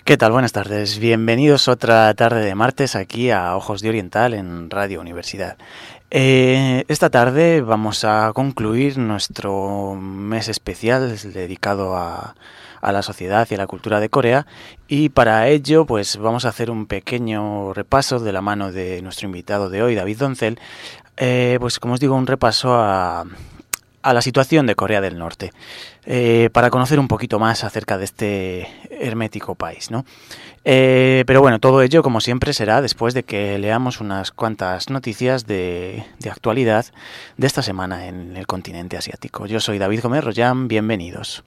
¿Qué tal? Buenas tardes. Bienvenidos otra tarde de martes aquí a Ojos de Oriental en Radio Universidad. Esta tarde vamos a concluir nuestro mes especial dedicado a la sociedad y a la cultura de Corea, y para ello pues vamos a hacer un pequeño repaso de la mano de nuestro invitado de hoy, David Doncel, pues como os digo, un repaso a la situación de Corea del Norte, para conocer un poquito más acerca de este hermético país, ¿no? Pero bueno, todo ello, como siempre, será después de que leamos unas cuantas noticias de actualidad de esta semana en el continente asiático. Yo soy David Gómez Royán, bienvenidos.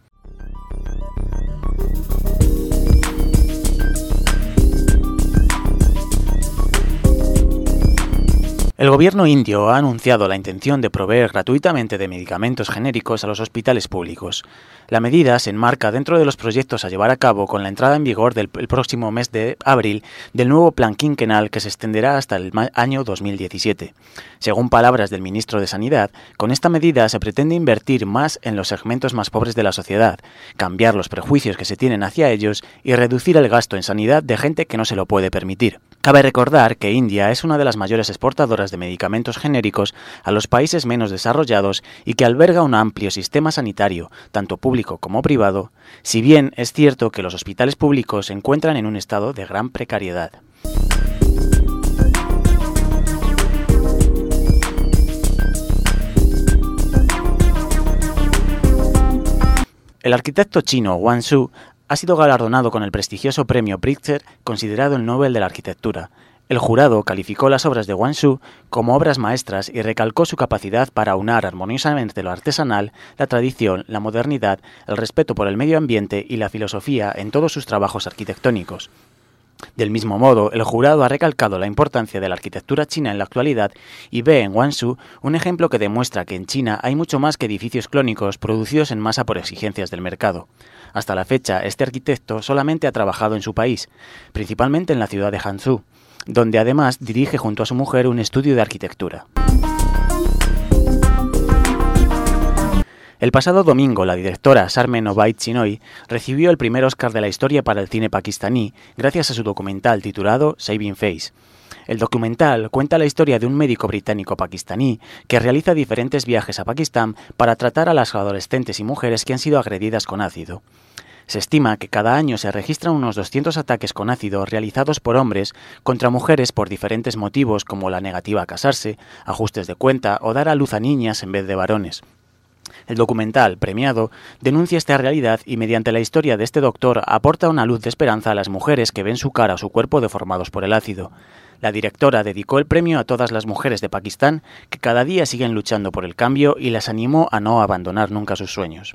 El gobierno indio ha anunciado la intención de proveer gratuitamente de medicamentos genéricos a los hospitales públicos. La medida se enmarca dentro de los proyectos a llevar a cabo con la entrada en vigor el próximo mes de abril del nuevo plan quinquenal que se extenderá hasta el año 2017. Según palabras del ministro de Sanidad, con esta medida se pretende invertir más en los segmentos más pobres de la sociedad, cambiar los prejuicios que se tienen hacia ellos y reducir el gasto en sanidad de gente que no se lo puede permitir. Cabe recordar que India es una de las mayores exportadoras de medicamentos genéricos a los países menos desarrollados y que alberga un amplio sistema sanitario, tanto público como privado, si bien es cierto que los hospitales públicos se encuentran en un estado de gran precariedad. El arquitecto chino Wang Shu ha sido galardonado con el prestigioso premio Pritzker, considerado el Nobel de la Arquitectura. El jurado calificó las obras de Wang Shu como obras maestras y recalcó su capacidad para aunar armoniosamente lo artesanal, la tradición, la modernidad, el respeto por el medio ambiente y la filosofía en todos sus trabajos arquitectónicos. Del mismo modo, el jurado ha recalcado la importancia de la arquitectura china en la actualidad y ve en Wang Shu un ejemplo que demuestra que en China hay mucho más que edificios clónicos producidos en masa por exigencias del mercado. Hasta la fecha, este arquitecto solamente ha trabajado en su país, principalmente en la ciudad de Hangzhou, donde además dirige junto a su mujer un estudio de arquitectura. El pasado domingo, la directora Sharmen Obaid Chinoy recibió el primer Oscar de la historia para el cine pakistaní gracias a su documental titulado Saving Face. El documental cuenta la historia de un médico británico-pakistaní que realiza diferentes viajes a Pakistán para tratar a las adolescentes y mujeres que han sido agredidas con ácido. Se estima que cada año se registran unos 200 ataques con ácido realizados por hombres contra mujeres por diferentes motivos como la negativa a casarse, ajustes de cuenta o dar a luz a niñas en vez de varones. El documental, premiado, denuncia esta realidad y mediante la historia de este doctor aporta una luz de esperanza a las mujeres que ven su cara o su cuerpo deformados por el ácido. La directora dedicó el premio a todas las mujeres de Pakistán que cada día siguen luchando por el cambio y las animó a no abandonar nunca sus sueños.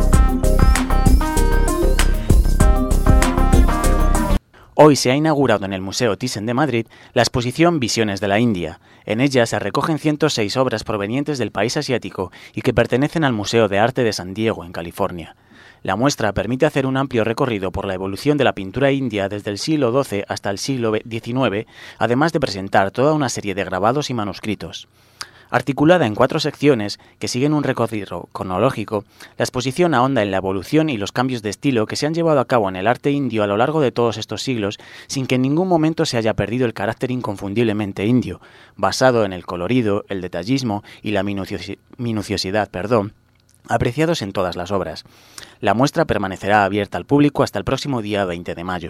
Hoy se ha inaugurado en el Museo Thyssen de Madrid la exposición Visiones de la India. En ella se recogen 106 obras provenientes del país asiático y que pertenecen al Museo de Arte de San Diego, en California. La muestra permite hacer un amplio recorrido por la evolución de la pintura india desde el siglo XII hasta el siglo XIX, además de presentar toda una serie de grabados y manuscritos. Articulada en 4 secciones que siguen un recorrido cronológico, la exposición ahonda en la evolución y los cambios de estilo que se han llevado a cabo en el arte indio a lo largo de todos estos siglos, sin que en ningún momento se haya perdido el carácter inconfundiblemente indio, basado en el colorido, el detallismo y la minuciosidad, apreciados en todas las obras. La muestra permanecerá abierta al público hasta el próximo día 20 de mayo.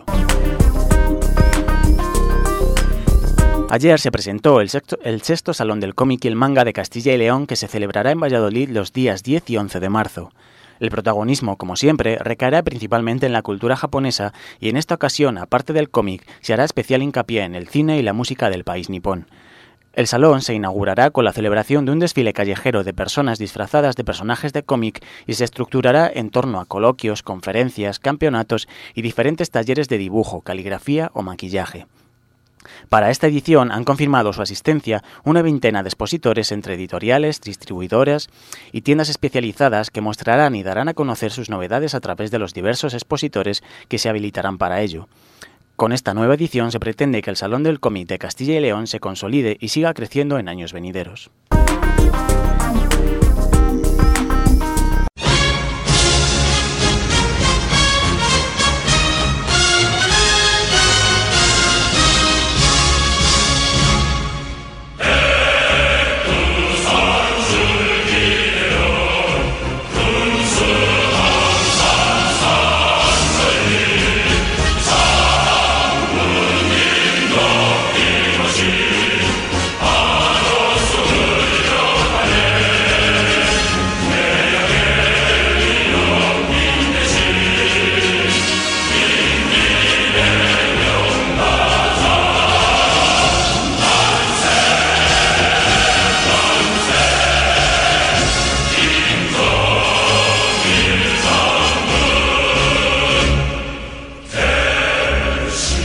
Ayer se presentó el sexto Salón del Cómic y el Manga de Castilla y León, que se celebrará en Valladolid los días 10 y 11 de marzo. El protagonismo, como siempre, recaerá principalmente en la cultura japonesa y en esta ocasión, aparte del cómic, se hará especial hincapié en el cine y la música del país nipón. El salón se inaugurará con la celebración de un desfile callejero de personas disfrazadas de personajes de cómic y se estructurará en torno a coloquios, conferencias, campeonatos y diferentes talleres de dibujo, caligrafía o maquillaje. Para esta edición han confirmado su asistencia una veintena de expositores entre editoriales, distribuidoras y tiendas especializadas que mostrarán y darán a conocer sus novedades a través de los diversos expositores que se habilitarán para ello. Con esta nueva edición se pretende que el Salón del Cómic de Castilla y León se consolide y siga creciendo en años venideros.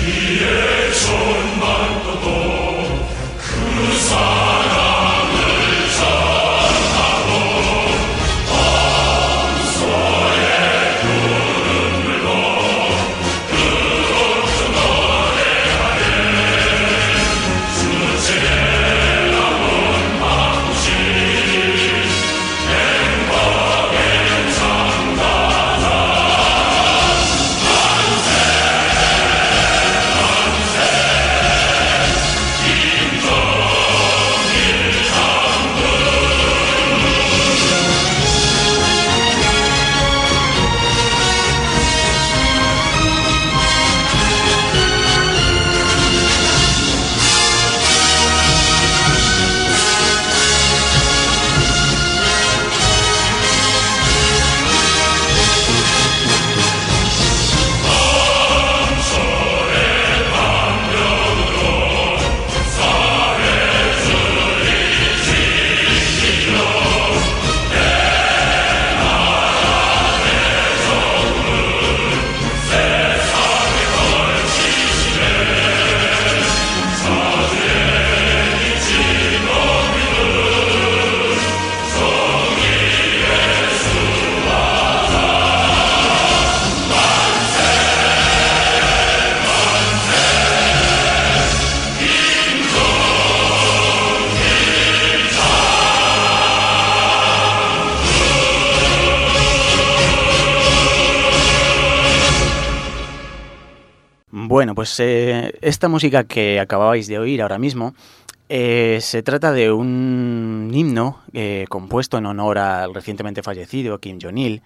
Bueno, pues esta música que acababais de oír ahora mismo se trata de un himno compuesto en honor al recientemente fallecido Kim Jong-il,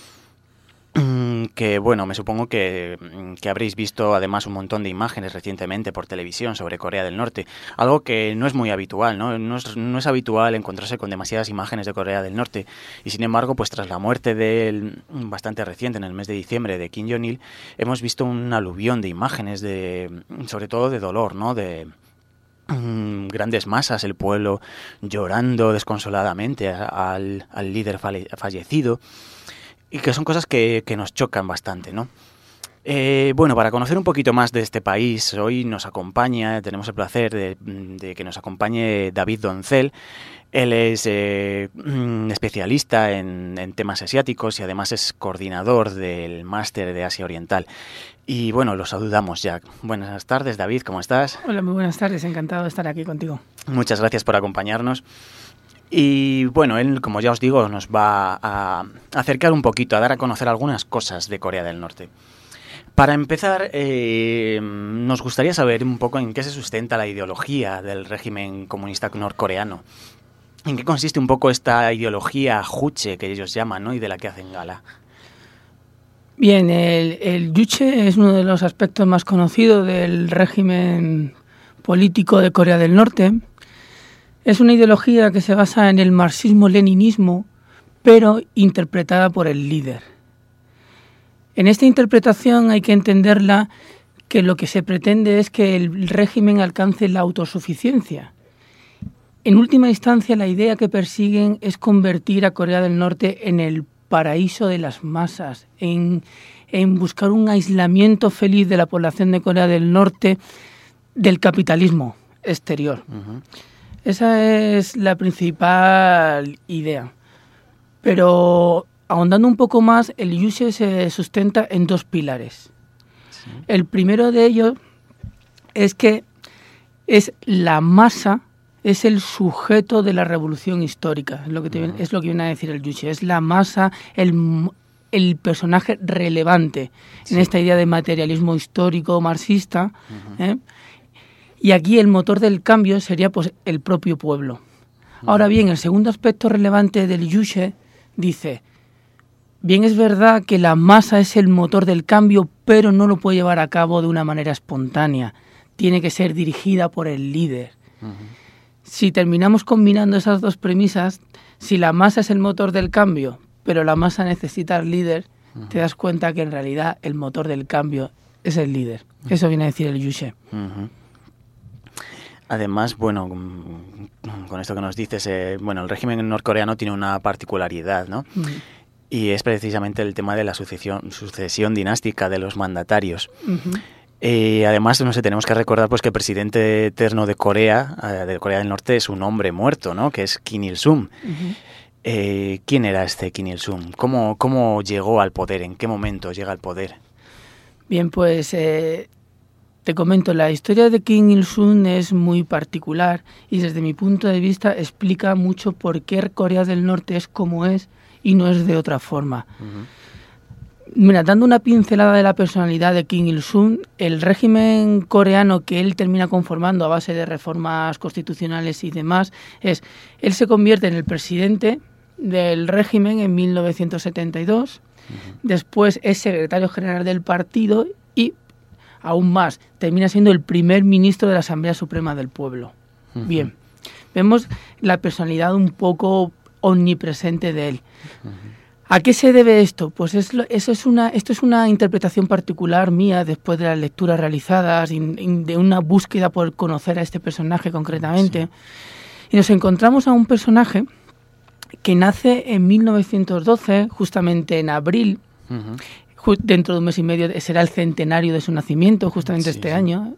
que bueno, me supongo que habréis visto además un montón de imágenes recientemente por televisión sobre Corea del Norte, algo que no es muy habitual, ¿no? No es habitual encontrarse con demasiadas imágenes de Corea del Norte, y sin embargo, pues tras la muerte bastante reciente, en el mes de diciembre, de Kim Jong-il, hemos visto un aluvión de imágenes, sobre todo de dolor, ¿no? De grandes masas, el pueblo llorando desconsoladamente al líder fallecido, y que son cosas que nos chocan bastante, ¿no? Bueno, para conocer un poquito más de este país, hoy nos acompaña, tenemos el placer de que nos acompañe David Doncel. Él es especialista en temas asiáticos y además es coordinador del máster de Asia Oriental. Y bueno, lo saludamos ya. Buenas tardes, David, ¿cómo estás? Hola, muy buenas tardes, encantado de estar aquí contigo. Muchas gracias por acompañarnos. Y bueno, él, como ya os digo, nos va a acercar un poquito, a dar a conocer algunas cosas de Corea del Norte. Para empezar, nos gustaría saber un poco en qué se sustenta la ideología del régimen comunista norcoreano. ¿En qué consiste un poco esta ideología juche que ellos llaman, ¿no? Y de la que hacen gala? Bien, el juche es uno de los aspectos más conocidos del régimen político de Corea del Norte. Es una ideología que se basa en el marxismo-leninismo, pero interpretada por el líder. En esta interpretación hay que entenderla que lo que se pretende es que el régimen alcance la autosuficiencia. En última instancia, la idea que persiguen es convertir a Corea del Norte en el paraíso de las masas, en buscar un aislamiento feliz de la población de Corea del Norte del capitalismo exterior. Uh-huh. Esa es la principal idea. Pero ahondando un poco más, el juche se sustenta en dos pilares. Sí. El primero de ellos es que es la masa, es el sujeto de la revolución histórica, es lo que viene a decir el juche. Es la masa, el personaje relevante en esta idea de materialismo histórico marxista. Uh-huh. Y aquí el motor del cambio sería pues el propio pueblo. Ahora bien, el segundo aspecto relevante del juche dice, bien es verdad que la masa es el motor del cambio, pero no lo puede llevar a cabo de una manera espontánea. Tiene que ser dirigida por el líder. Uh-huh. Si terminamos combinando esas dos premisas, si la masa es el motor del cambio, pero la masa necesita al líder, uh-huh, te das cuenta que en realidad el motor del cambio es el líder. Uh-huh. Eso viene a decir el juche. Uh-huh. Además, bueno, con esto que nos dices, el régimen norcoreano tiene una particularidad, ¿no? Uh-huh. Y es precisamente el tema de la sucesión dinástica de los mandatarios. Uh-huh. Además, no sé, tenemos que recordar pues que el presidente eterno de Corea del Norte, es un hombre muerto, ¿no? Que es Kim Il-sung. ¿Quién era este Kim Il-sung? ¿Cómo llegó al poder? ¿En qué momento llega al poder? Bien, pues te comento, la historia de Kim Il-sung es muy particular y desde mi punto de vista explica mucho por qué Corea del Norte es como es y no es de otra forma. Mira, dando una pincelada de la personalidad de Kim Il-sung, el régimen coreano que él termina conformando a base de reformas constitucionales y demás, él se convierte en el presidente del régimen en 1972, después es secretario general del partido y, aún más, termina siendo el primer ministro de la Asamblea Suprema del Pueblo. Bien, vemos la personalidad un poco omnipresente de él. ¿A qué se debe esto? Pues esto es una interpretación particular mía después de las lecturas realizadas y de una búsqueda por conocer a este personaje concretamente. Sí. Y nos encontramos a un personaje que nace en 1912, justamente en abril, dentro de un mes y medio será el centenario de su nacimiento, justamente este año.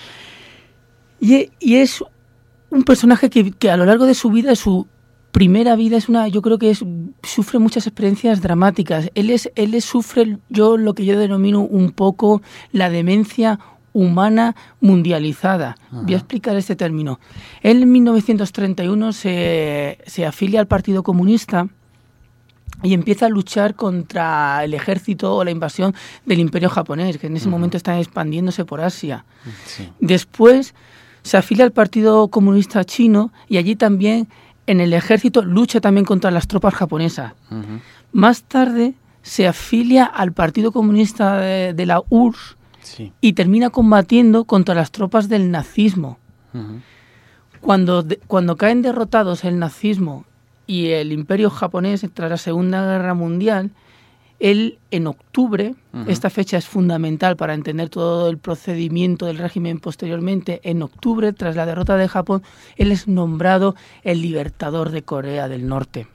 Y es un personaje que a lo largo de su vida, su primera vida yo creo que sufre muchas experiencias dramáticas. Él sufre lo que yo denomino un poco la demencia humana mundializada. Voy a explicar este término. Él en 1931 se afilia al Partido Comunista y empieza a luchar contra el ejército o la invasión del Imperio japonés, que en ese momento está expandiéndose por Asia. Sí. Después se afilia al Partido Comunista Chino y allí también en el ejército lucha también contra las tropas japonesas. Más tarde se afilia al Partido Comunista de la URSS y termina combatiendo contra las tropas del nazismo. Cuando caen derrotados el nazismo y el Imperio japonés tras la Segunda Guerra Mundial, él en octubre, esta fecha es fundamental para entender todo el procedimiento del régimen posteriormente, en octubre, tras la derrota de Japón, él es nombrado el libertador de Corea del Norte.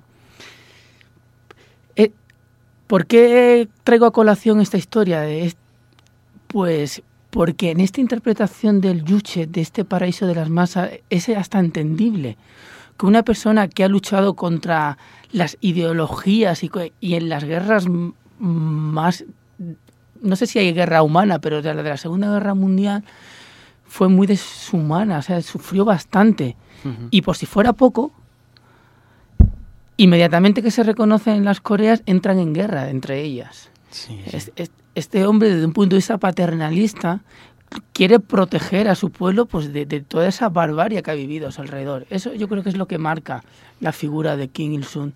¿Por qué traigo a colación esta historia? Pues porque en esta interpretación del Juche, de este paraíso de las masas, es hasta entendible que una persona que ha luchado contra las ideologías y en las guerras más, no sé si hay guerra humana, pero de la Segunda Guerra Mundial fue muy deshumana, o sea, sufrió bastante. Y por si fuera poco, inmediatamente que se reconocen las Coreas, entran en guerra entre ellas. Sí. Este hombre, desde un punto de vista paternalista, quiere proteger a su pueblo pues de toda esa barbarie que ha vivido a su alrededor. Eso yo creo que es lo que marca la figura de Kim Il-sung.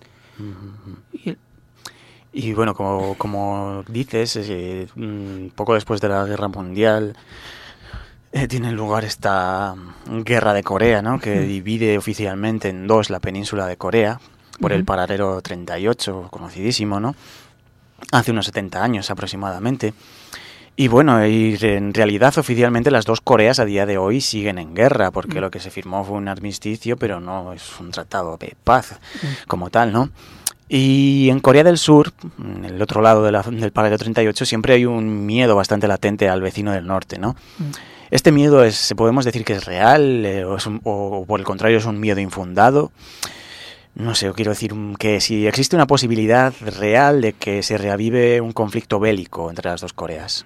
Y bueno, como dices, poco después de la Guerra Mundial tiene lugar esta Guerra de Corea, ¿no? Que divide oficialmente en dos la península de Corea por el paralelo 38, conocidísimo, ¿no? Hace unos 70 años aproximadamente. Y bueno, en realidad oficialmente las dos Coreas a día de hoy siguen en guerra, porque lo que se firmó fue un armisticio, pero no es un tratado de paz como tal, ¿no? Y en Corea del Sur, en el otro lado del paralelo 38, siempre hay un miedo bastante latente al vecino del norte, ¿no? Este miedo podemos decir que es real, o por el contrario es un miedo infundado. No sé, quiero decir que si existe una posibilidad real de que se reavive un conflicto bélico entre las dos Coreas.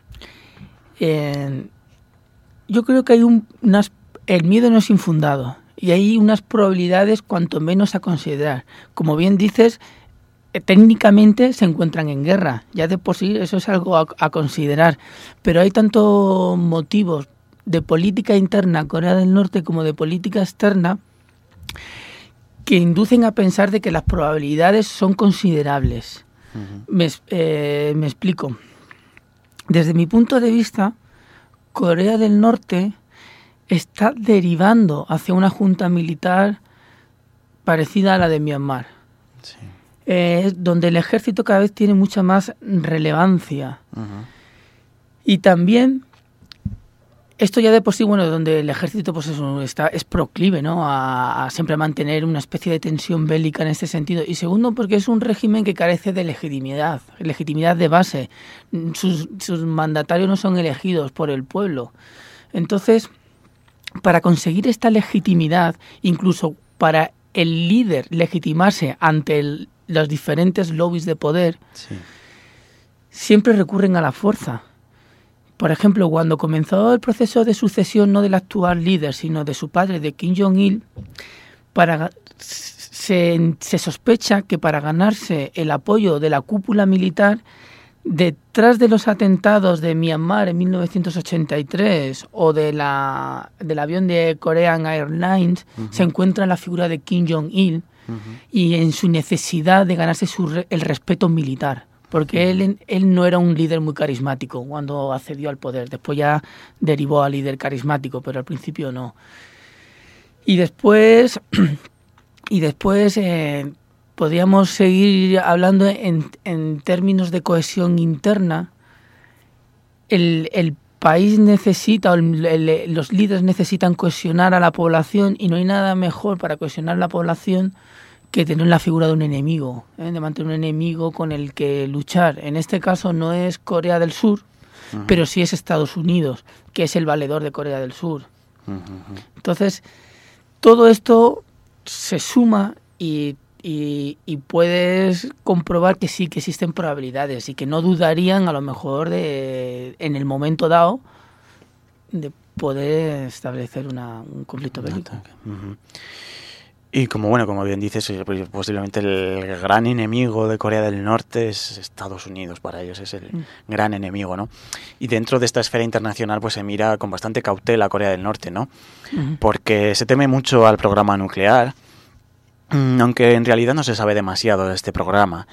Yo creo que hay el miedo no es infundado y hay unas probabilidades cuanto menos a considerar. Como bien dices, técnicamente se encuentran en guerra, ya de por sí eso es algo a considerar, pero hay tantos motivos de política interna a Corea del Norte como de política externa que inducen a pensar de que las probabilidades son considerables. Me explico. Desde mi punto de vista, Corea del Norte está derivando hacia una junta militar parecida a la de Myanmar, donde el ejército cada vez tiene mucha más relevancia. Y también Esto ya de por sí, bueno, donde el ejército pues es proclive, ¿no? A siempre mantener una especie de tensión bélica en este sentido. Y segundo, porque es un régimen que carece de legitimidad de base. Sus mandatarios no son elegidos por el pueblo. Entonces, para conseguir esta legitimidad, incluso para el líder legitimarse ante los diferentes lobbies de poder, sí, siempre recurren a la fuerza. Por ejemplo, cuando comenzó el proceso de sucesión no del actual líder, sino de su padre, de Kim Jong-il, se sospecha que para ganarse el apoyo de la cúpula militar, detrás de los atentados de Myanmar en 1983 o del avión de Korean Airlines, se encuentra la figura de Kim Jong-il y en su necesidad de ganarse el respeto militar. Porque él no era un líder muy carismático cuando accedió al poder. Después ya derivó a líder carismático, pero al principio no. Y después podríamos seguir hablando en términos de cohesión interna. El país necesita, o los líderes necesitan cohesionar a la población, y no hay nada mejor para cohesionar la población que tener la figura de un enemigo, de mantener un enemigo con el que luchar. En este caso no es Corea del Sur, pero sí es Estados Unidos, que es el valedor de Corea del Sur. Entonces, todo esto se suma y puedes comprobar que sí, que existen probabilidades y que no dudarían a lo mejor en el momento dado de poder establecer un conflicto bélico. Y como bien dices, posiblemente el gran enemigo de Corea del Norte es Estados Unidos. Para ellos es el gran enemigo, ¿no? Y dentro de esta esfera internacional pues se mira con bastante cautela a Corea del Norte, ¿no? Porque se teme mucho al programa nuclear, aunque en realidad no se sabe demasiado de este programa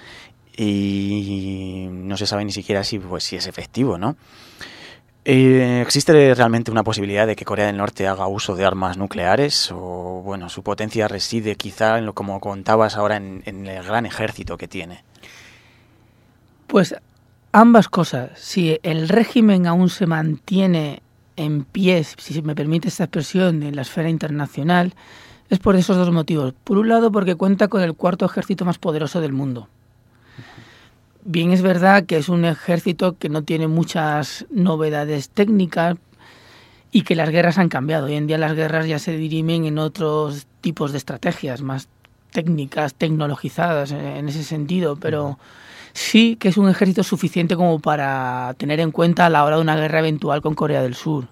y no se sabe ni siquiera si es efectivo, ¿no? ¿Existe realmente una posibilidad de que Corea del Norte haga uso de armas nucleares? O, bueno, su potencia reside quizá en como contabas ahora, en el gran ejército que tiene. Pues ambas cosas. Si el régimen aún se mantiene en pie, si me permite esta expresión, en la esfera internacional, es por esos dos motivos. Por un lado, porque cuenta con el cuarto ejército más poderoso del mundo. Bien, es verdad que es un ejército que no tiene muchas novedades técnicas y que las guerras han cambiado. Hoy en día las guerras ya se dirimen en otros tipos de estrategias, más técnicas, tecnologizadas en ese sentido, pero sí que es un ejército suficiente como para tener en cuenta a la hora de una guerra eventual con Corea del Sur.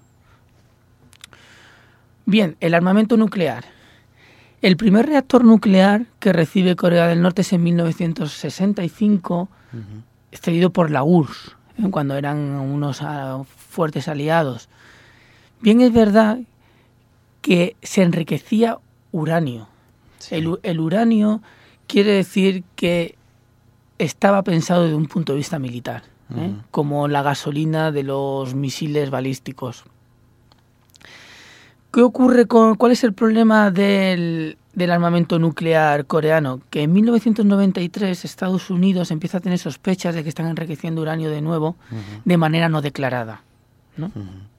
Bien, el armamento nuclear. El primer reactor nuclear que recibe Corea del Norte es en 1965, cedido por la URSS, cuando eran unos fuertes aliados. Bien, es verdad que se enriquecía uranio. Sí. El uranio quiere decir que estaba pensado desde un punto de vista militar, como la gasolina de los misiles balísticos. ¿Qué ocurre cuál es el problema del armamento nuclear coreano? Que en 1993 Estados Unidos empieza a tener sospechas de que están enriqueciendo uranio de nuevo de manera no declarada, ¿no?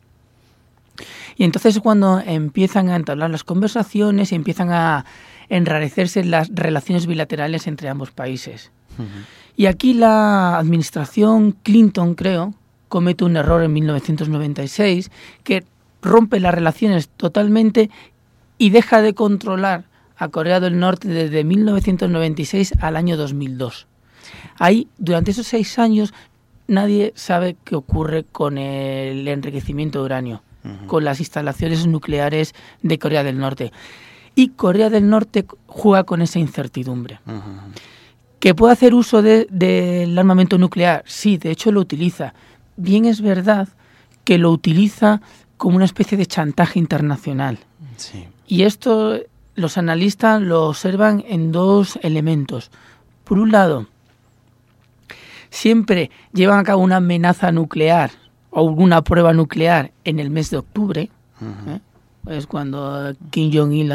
Y entonces es cuando empiezan a entablar las conversaciones y empiezan a enrarecerse las relaciones bilaterales entre ambos países. Y aquí la administración Clinton, creo, comete un error en 1996 que rompe las relaciones totalmente y deja de controlar a Corea del Norte desde 1996 al año 2002. Ahí, durante esos 6 años, nadie sabe qué ocurre con el enriquecimiento de uranio, con las instalaciones nucleares de Corea del Norte. Y Corea del Norte juega con esa incertidumbre. ¿Que puede hacer uso del armamento nuclear? Sí, de hecho lo utiliza. Bien, es verdad que lo utiliza como una especie de chantaje internacional. Sí. Y esto los analistas lo observan en 2 elementos. Por un lado, siempre llevan a cabo una amenaza nuclear o una prueba nuclear en el mes de octubre. Es cuando Kim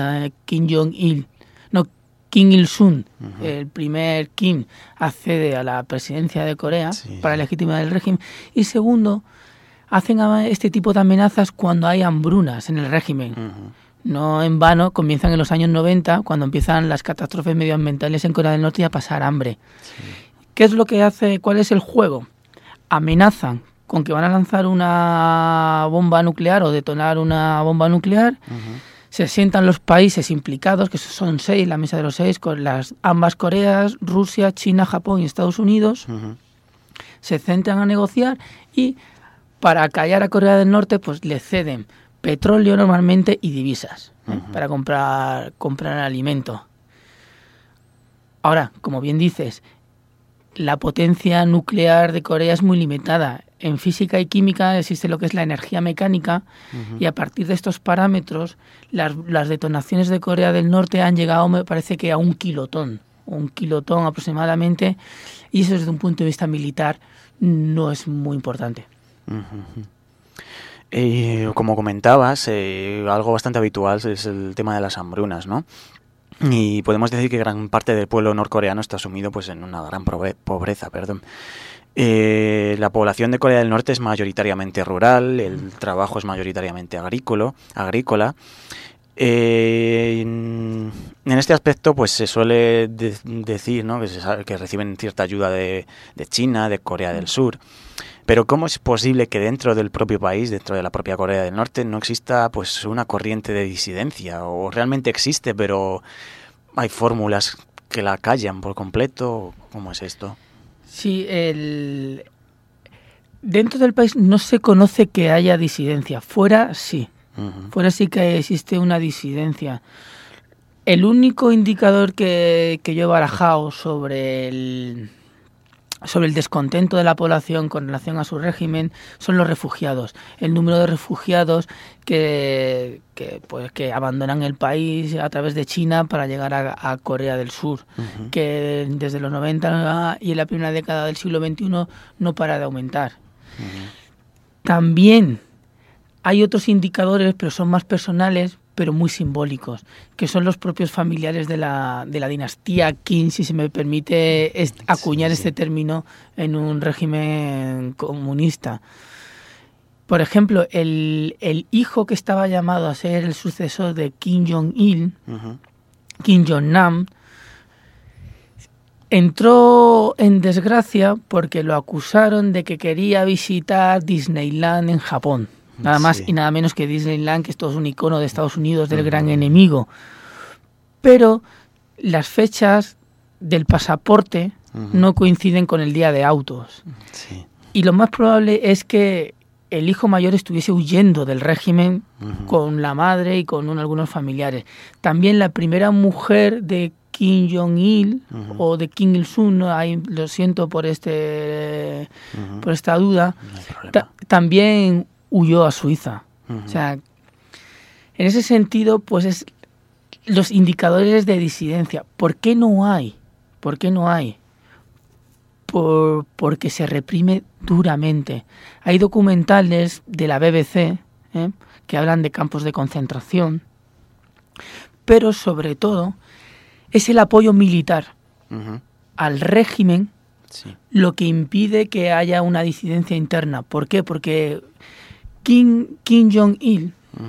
Il-sung, el primer Kim, accede a la presidencia de Corea para legitimar el régimen. Y segundo, hacen este tipo de amenazas cuando hay hambrunas en el régimen. No en vano comienzan en los años 90, cuando empiezan las catástrofes medioambientales en Corea del Norte y a pasar hambre. Sí. ¿Qué es lo que hace? ¿Cuál es el juego? Amenazan con que van a lanzar una bomba nuclear o detonar una bomba nuclear. Se sientan los países implicados, que son 6, la mesa de los 6, con ambas Coreas, Rusia, China, Japón y Estados Unidos. Se centran a negociar y para callar a Corea del Norte pues le ceden petróleo normalmente y divisas para comprar alimento. Ahora, como bien dices, la potencia nuclear de Corea es muy limitada. En física y química existe lo que es la energía mecánica y a partir de estos parámetros las detonaciones de Corea del Norte han llegado, me parece que a 1 kilotón aproximadamente, y eso desde un punto de vista militar no es muy importante. Como comentabas, algo bastante habitual es el tema de las hambrunas, ¿no? Y podemos decir que gran parte del pueblo norcoreano está sumido pues en una gran pobreza. La población de Corea del Norte es mayoritariamente rural, el trabajo es mayoritariamente agrícola. En este aspecto pues se suele decir, ¿no?, que reciben cierta ayuda de China, de Corea del Sur. Pero ¿cómo es posible que dentro del propio país, dentro de la propia Corea del Norte, no exista pues una corriente de disidencia? ¿O realmente existe, pero hay fórmulas que la callan por completo? ¿Cómo es esto? Sí, dentro del país no se conoce que haya disidencia. Fuera sí. Fuera sí que existe una disidencia. El único indicador que yo he barajado sobre el descontento de la población con relación a su régimen son los refugiados. El número de refugiados que abandonan el país a través de China para llegar a Corea del Sur, que desde los 90 y en la primera década del siglo XXI no para de aumentar. También hay otros indicadores, pero son más personales, pero muy simbólicos, que son los propios familiares de la dinastía Kim, si se me permite acuñar este término en un régimen comunista. Por ejemplo, el hijo que estaba llamado a ser el sucesor de Kim Jong-il, Kim Jong-nam, entró en desgracia porque lo acusaron de que quería visitar Disneyland en Japón. Nada más y nada menos que Disneyland, que esto es un icono de Estados Unidos, del gran enemigo. Pero las fechas del pasaporte no coinciden con el día de autos. Y lo más probable es que el hijo mayor estuviese huyendo del régimen con la madre y con algunos familiares. También la primera mujer de Kim Jong-il o de Kim Il-sung, ¿no? Ahí lo siento por por esta duda, también huyó a Suiza. O sea, en ese sentido, pues los indicadores de disidencia. ¿Por qué no hay? Porque se reprime duramente. Hay documentales de la BBC que hablan de campos de concentración, pero sobre todo es el apoyo militar al régimen lo que impide que haya una disidencia interna. ¿Por qué? Porque Kim Jong-il,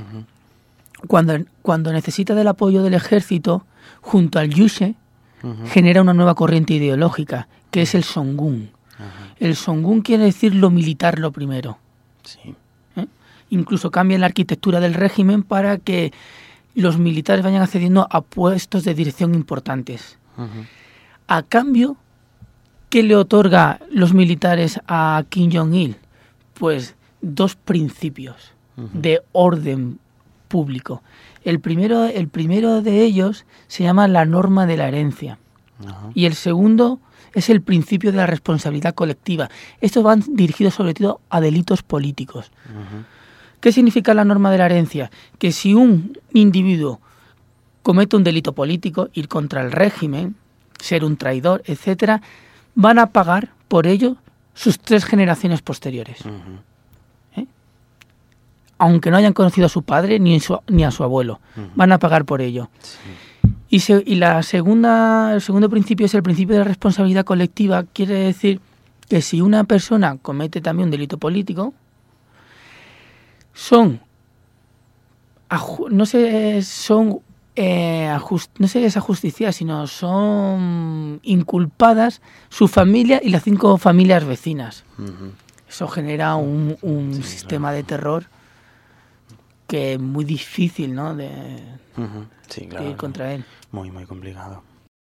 cuando necesita del apoyo del ejército, junto al Juche, genera una nueva corriente ideológica, que es el Songun. El Songun quiere decir lo militar lo primero. Incluso cambia la arquitectura del régimen para que los militares vayan accediendo a puestos de dirección importantes. A cambio, ¿qué le otorga los militares a Kim Jong-il? Pues 2 principios de orden público. El primero de ellos se llama la norma de la herencia. Y el segundo es el principio de la responsabilidad colectiva. Estos van dirigidos sobre todo a delitos políticos. ¿Qué significa la norma de la herencia? Que si un individuo comete un delito político, ir contra el régimen, ser un traidor, etcétera, van a pagar por ello sus 3 generaciones posteriores. Aunque no hayan conocido a su padre ni a su abuelo, van a pagar por ello. Y el segundo principio es el principio de la responsabilidad colectiva. Quiere decir que si una persona comete también un delito político, son, no sé, son, no sé, es ajusticiadas, sino son inculpadas su familia y las 5 familias vecinas. Ujú. Eso genera un Sí, sistema claro. de terror que es muy difícil, ¿no?, de Ujú. Sí, claro. ir contra él. Muy, muy complicado.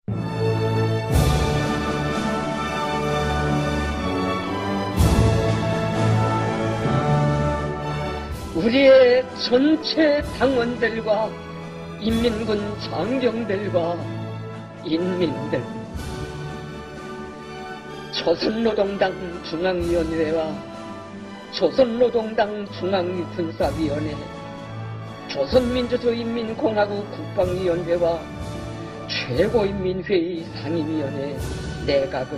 우리의 전체 당원들과 인민군 장병들과 인민들, 조선노동당 중앙위원회와 조선노동당 중앙군사위원회, 조선민주주의인민공화국 국방위원회와 최고인민회의 상임위원회 내각은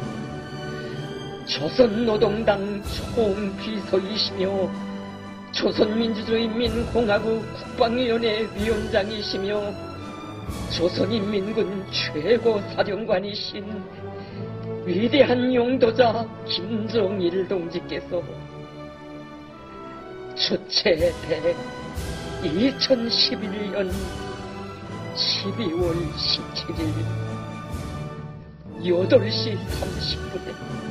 조선노동당 총비서이시며 조선민주주의인민공화국 국방위원회 위원장이시며 조선인민군 최고사령관이신 위대한 용도자 김정일 동지께서 주체 2011년 12월 17일 8시 30분에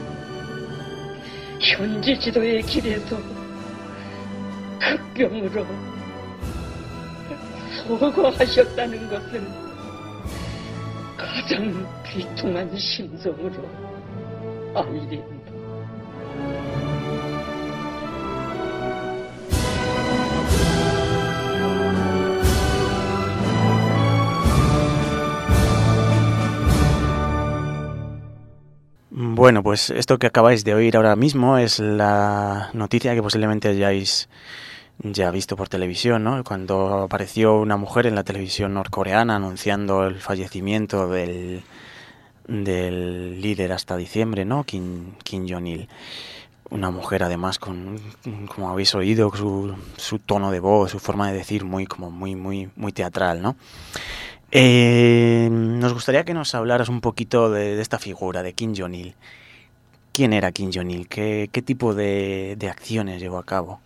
현지 지도의 길에서 극병으로 소거하셨다는 것은 가장 비통한 심정으로 알린다. Bueno, pues esto que acabáis de oír ahora mismo es la noticia que posiblemente hayáis ya visto por televisión, ¿no? Cuando apareció una mujer en la televisión norcoreana anunciando el fallecimiento del líder hasta diciembre, ¿no? Kim Jong-il. Una mujer además con, como habéis oído, su tono de voz, su forma de decir muy teatral, ¿no? Nos gustaría que nos hablaras un poquito de esta figura, de Kim Jong-il. ¿Quién era Kim Jong-il? ¿Qué tipo de acciones llevó a cabo?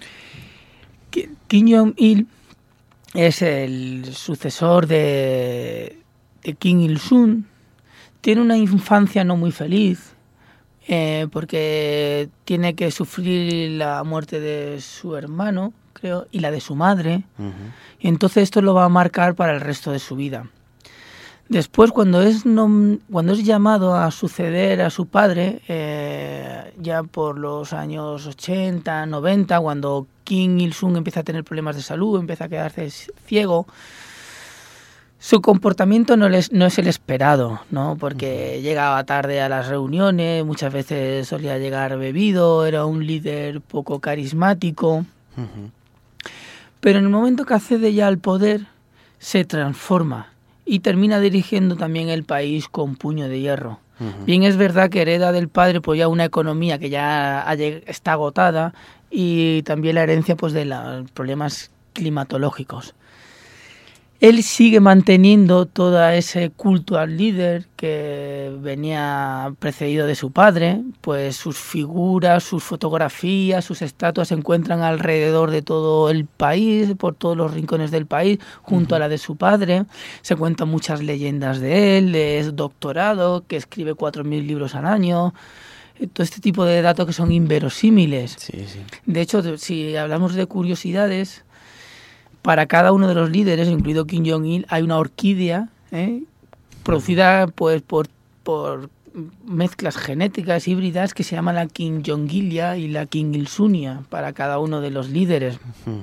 Kim Jong-il es el sucesor de Kim Il-sung. Tiene una infancia no muy feliz, porque tiene que sufrir la muerte de su hermano, creo, y la de su madre. Uh-huh. Y entonces esto lo va a marcar para el resto de su vida. Después, cuando es llamado a suceder a su padre, ya por los años 80, 90, cuando Kim Il-sung empieza a tener problemas de salud, empieza a quedarse ciego, su comportamiento no es el esperado, ¿no? Porque llegaba tarde a las reuniones, muchas veces solía llegar bebido, era un líder poco carismático. Uh-huh. Pero en el momento que accede ya al poder, se transforma y termina dirigiendo también el país con puño de hierro. Uh-huh. Bien, es verdad que hereda del padre pues ya una economía que ya está agotada y también la herencia pues de los problemas climatológicos. Él sigue manteniendo todo ese culto al líder que venía precedido de su padre, pues sus figuras, sus fotografías, sus estatuas se encuentran alrededor de todo el país, por todos los rincones del país, junto a la de su padre. Se cuentan muchas leyendas de él, es doctorado, que escribe 4.000 libros al año. Todo este tipo de datos que son inverosímiles. Sí, sí. De hecho, si hablamos de curiosidades, para cada uno de los líderes, incluido Kim Jong-il, hay una orquídea producida pues por mezclas genéticas híbridas que se llama la Kim Jong-ilia y la Kim Il-sunia para cada uno de los líderes.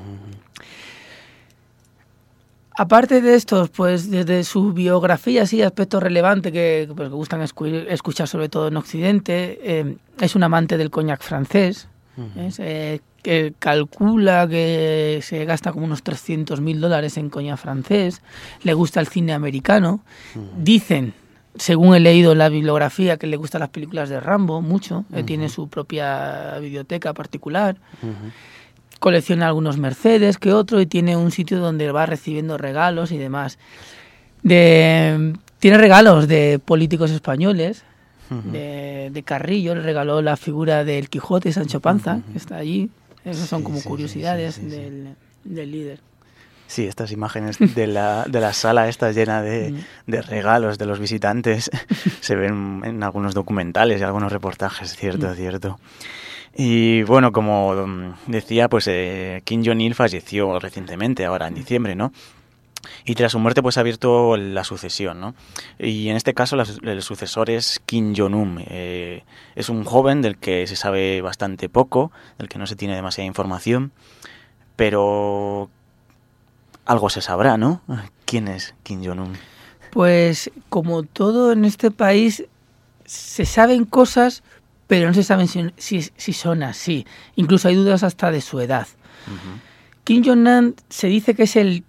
Aparte de estos, pues desde su biografía, sí, aspectos relevantes que gustan escuchar sobre todo en Occidente, es un amante del coñac francés. Que calcula que se gasta como unos $300.000 en coñac francés, le gusta el cine americano, dicen, según he leído en la bibliografía, que le gustan las películas de Rambo mucho, tiene su propia biblioteca particular, colecciona algunos Mercedes que otro y tiene un sitio donde va recibiendo regalos y demás. Tiene regalos de políticos españoles. De Carrillo le regaló la figura del Quijote, Sancho Panza, que está allí, Esas son como curiosidades sí. del líder. Sí, estas imágenes de la sala esta llena de regalos de los visitantes se ven en algunos documentales y algunos reportajes, cierto. Y bueno, como decía, pues Kim Jong-il falleció recientemente, ahora en diciembre, ¿no? Y tras su muerte pues ha abierto la sucesión, ¿no? Y en este caso el sucesor es Kim Jong-un. Es un joven del que se sabe bastante poco, del que no se tiene demasiada información, pero algo se sabrá, ¿no? ¿Quién es Kim Jong-un? Pues como todo en este país, se saben cosas, pero no se saben si son así. Incluso hay dudas hasta de su edad. Uh-huh. Kim Jong-un se dice que es el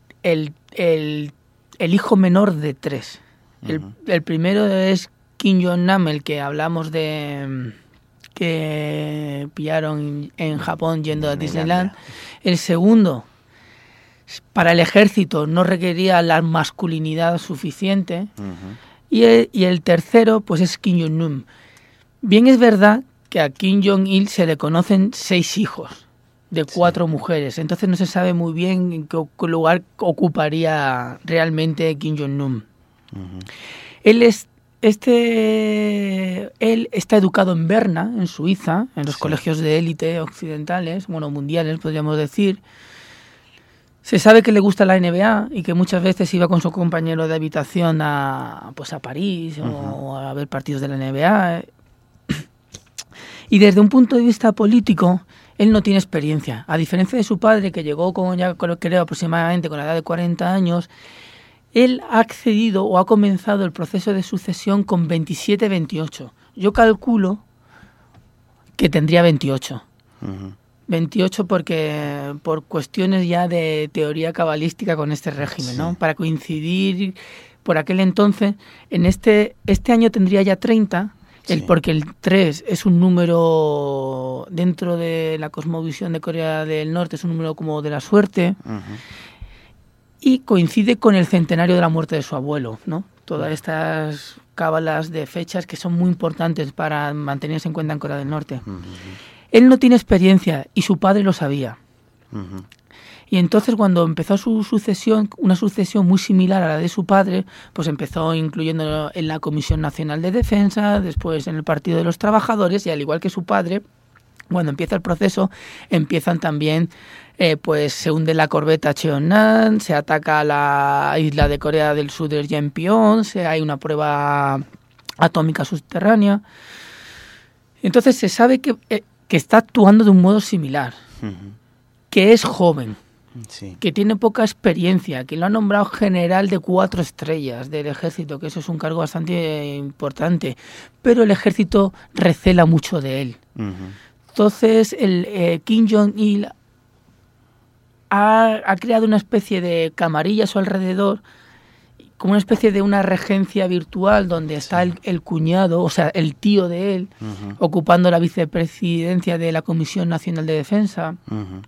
hijo menor de 3. Uh-huh. El primero es Kim Jong-nam, el que hablamos de que pillaron en Japón yendo a Disneyland. El segundo, para el ejército, no requería la masculinidad suficiente. Uh-huh. Y el tercero, pues es Kim Jong-un. Bien es verdad que a Kim Jong-il se le conocen 6 hijos de 4 mujeres. Entonces no se sabe muy bien en qué lugar ocuparía realmente Kim Jong-un. Uh-huh. Él está educado en Berna, en Suiza, en los colegios de élite occidentales, bueno, mundiales, podríamos decir. Se sabe que le gusta la NBA y que muchas veces iba con su compañero de habitación a París o a ver partidos de la NBA. Y desde un punto de vista político, él no tiene experiencia. A diferencia de su padre, que llegó creo aproximadamente con la edad de 40 años, él ha accedido o ha comenzado el proceso de sucesión con 27-28. Yo calculo que tendría 28. Uh-huh. 28 porque por cuestiones ya de teoría cabalística con este régimen, ¿no? Para coincidir por aquel entonces, en este año tendría ya 30. Porque el 3 es un número dentro de la cosmovisión de Corea del Norte, es un número como de la suerte. Uh-huh. Y coincide con el centenario de la muerte de su abuelo, ¿no? Todas estas cábalas de fechas que son muy importantes para mantenerse en cuenta en Corea del Norte. Uh-huh. Él no tiene experiencia y su padre lo sabía. Uh-huh. Y entonces cuando empezó su sucesión, una sucesión muy similar a la de su padre, pues empezó incluyendo en la Comisión Nacional de Defensa, después en el Partido de los Trabajadores, y al igual que su padre, cuando empieza el proceso, empiezan también, pues se hunde la corbeta Cheonan, se ataca a la isla de Corea del Sur del Yeonpyeong, hay una prueba atómica subterránea. Entonces se sabe que está actuando de un modo similar, que es joven. Sí. Que tiene poca experiencia, que lo ha nombrado general de 4 estrellas del ejército, que eso es un cargo bastante importante, pero el ejército recela mucho de él. Uh-huh. Entonces Kim Jong-il ha creado una especie de camarilla a su alrededor, como una especie de una regencia virtual donde está el cuñado, o sea, el tío de él, uh-huh, ocupando la vicepresidencia de la Comisión Nacional de Defensa. Uh-huh.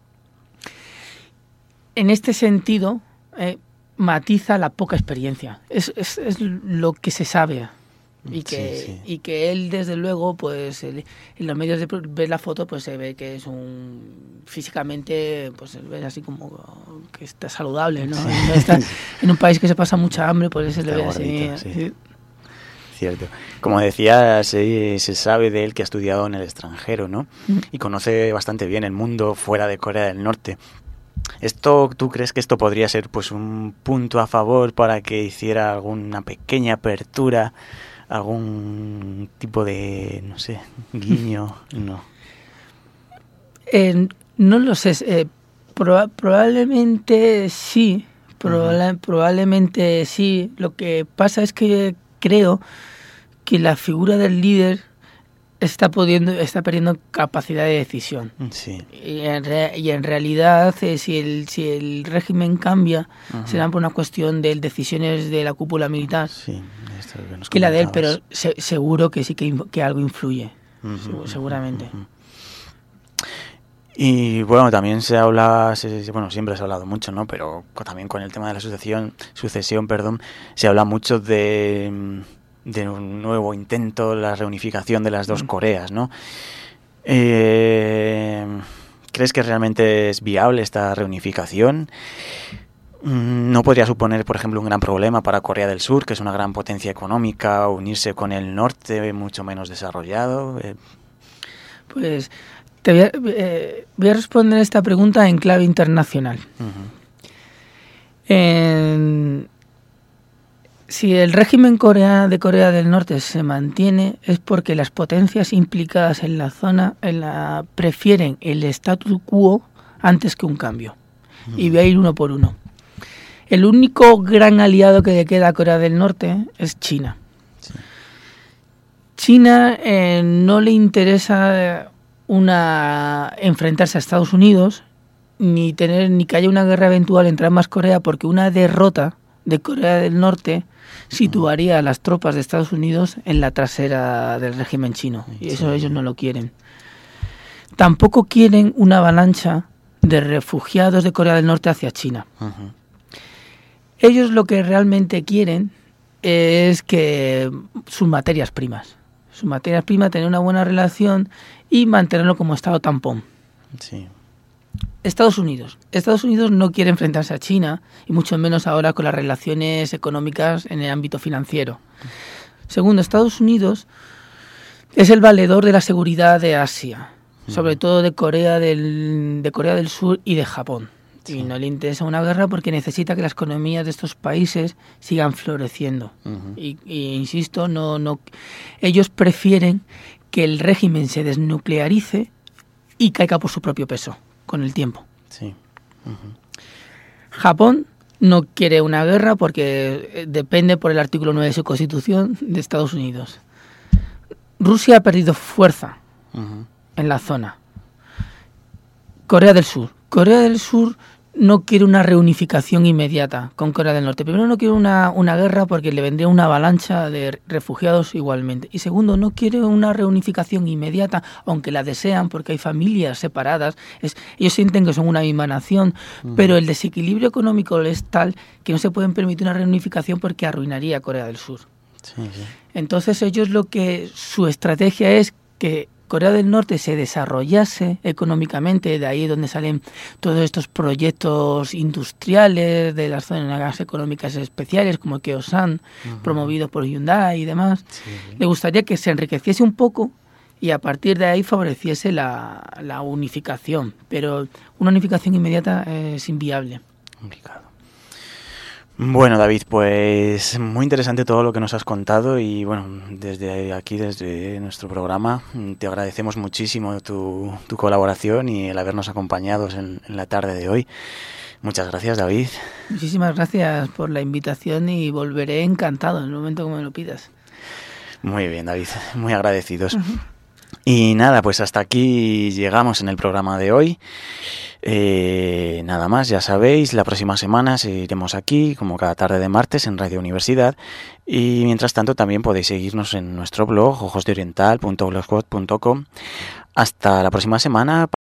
En este sentido, matiza la poca experiencia. Es lo que se sabe. Y que él, desde luego, pues en los medios de ver la foto, pues se ve que es físicamente, pues se ve así como que está saludable, ¿no? Sí. Está en un país que se pasa mucha hambre, pues se le ve gordito, así. Sí. Cierto. Como decía, se sabe de él que ha estudiado en el extranjero, ¿no? Y conoce bastante bien el mundo fuera de Corea del Norte. ¿Tú crees que esto podría ser pues un punto a favor para que hiciera alguna pequeña apertura, algún tipo de, no sé, guiño? No. No lo sé. Probablemente sí. Probablemente sí. Lo que pasa es que creo que la figura del líder está perdiendo capacidad de decisión. Sí. Y en realidad, si el régimen cambia, uh-huh, será por una cuestión de decisiones de la cúpula militar, sí, que la de él, pero seguro que sí que algo influye, uh-huh, seguramente. Uh-huh. Y bueno, también siempre se ha hablado mucho, ¿no? Pero también con el tema de la sucesión, se habla mucho de un nuevo intento, la reunificación de las dos Coreas, ¿no? ¿Crees ¿Crees que realmente es viable esta reunificación? ¿No podría suponer, por ejemplo, un gran problema para Corea del Sur, que es una gran potencia económica, unirse con el norte mucho menos desarrollado? Pues te voy a responder esta pregunta en clave internacional. Si el régimen de Corea del Norte se mantiene, es porque las potencias implicadas en la zona prefieren el status quo antes que un cambio. Y voy a ir uno por uno. El único gran aliado que le queda a Corea del Norte es China. Sí. China no le interesa enfrentarse a Estados Unidos ni que haya una guerra eventual entre ambas Coreas, porque una derrota de Corea del Norte situaría a las tropas de Estados Unidos en la trasera del régimen chino, y eso ellos no lo quieren. Tampoco quieren una avalancha de refugiados de Corea del Norte hacia China. Ellos lo que realmente quieren es que sus materias primas, tener una buena relación y mantenerlo como estado tampón. Sí. Estados Unidos no quiere enfrentarse a China, y mucho menos ahora con las relaciones económicas en el ámbito financiero. Segundo, Estados Unidos es el valedor de la seguridad de Asia, sobre todo de Corea del Sur y de Japón. Sí. Y no le interesa una guerra porque necesita que las economías de estos países sigan floreciendo. Y insisto, ellos prefieren que el régimen se desnuclearice y caiga por su propio peso con el tiempo. Sí. Japón no quiere una guerra porque depende por el artículo 9 de su Constitución de Estados Unidos. Rusia ha perdido fuerza en la zona. Corea del Sur no quiere una reunificación inmediata con Corea del Norte. Primero, no quiere una guerra porque le vendría una avalancha de refugiados igualmente. Y segundo, no quiere una reunificación inmediata, aunque la desean porque hay familias separadas. Ellos sienten que son una misma nación, pero el desequilibrio económico es tal que no se pueden permitir una reunificación porque arruinaría a Corea del Sur. Sí. Entonces su estrategia es que Corea del Norte se desarrollase económicamente, de ahí donde salen todos estos proyectos industriales de las zonas económicas especiales como Keosan, promovidos por Hyundai y demás. Sí. Le gustaría que se enriqueciese un poco y a partir de ahí favoreciese la unificación, pero una unificación inmediata es inviable. Complicado. Bueno, David, pues muy interesante todo lo que nos has contado y bueno, desde nuestro programa te agradecemos muchísimo tu colaboración y el habernos acompañado en la tarde de hoy. Muchas gracias, David. Muchísimas gracias por la invitación y volveré encantado en el momento que me lo pidas. Muy bien, David, muy agradecidos. Y nada, pues hasta aquí llegamos en el programa de hoy. Nada más, ya sabéis, la próxima semana seguiremos aquí, como cada tarde de martes, en Radio Universidad. Y mientras tanto también podéis seguirnos en nuestro blog, ojosdeoriental.blogspot.com. Hasta la próxima semana.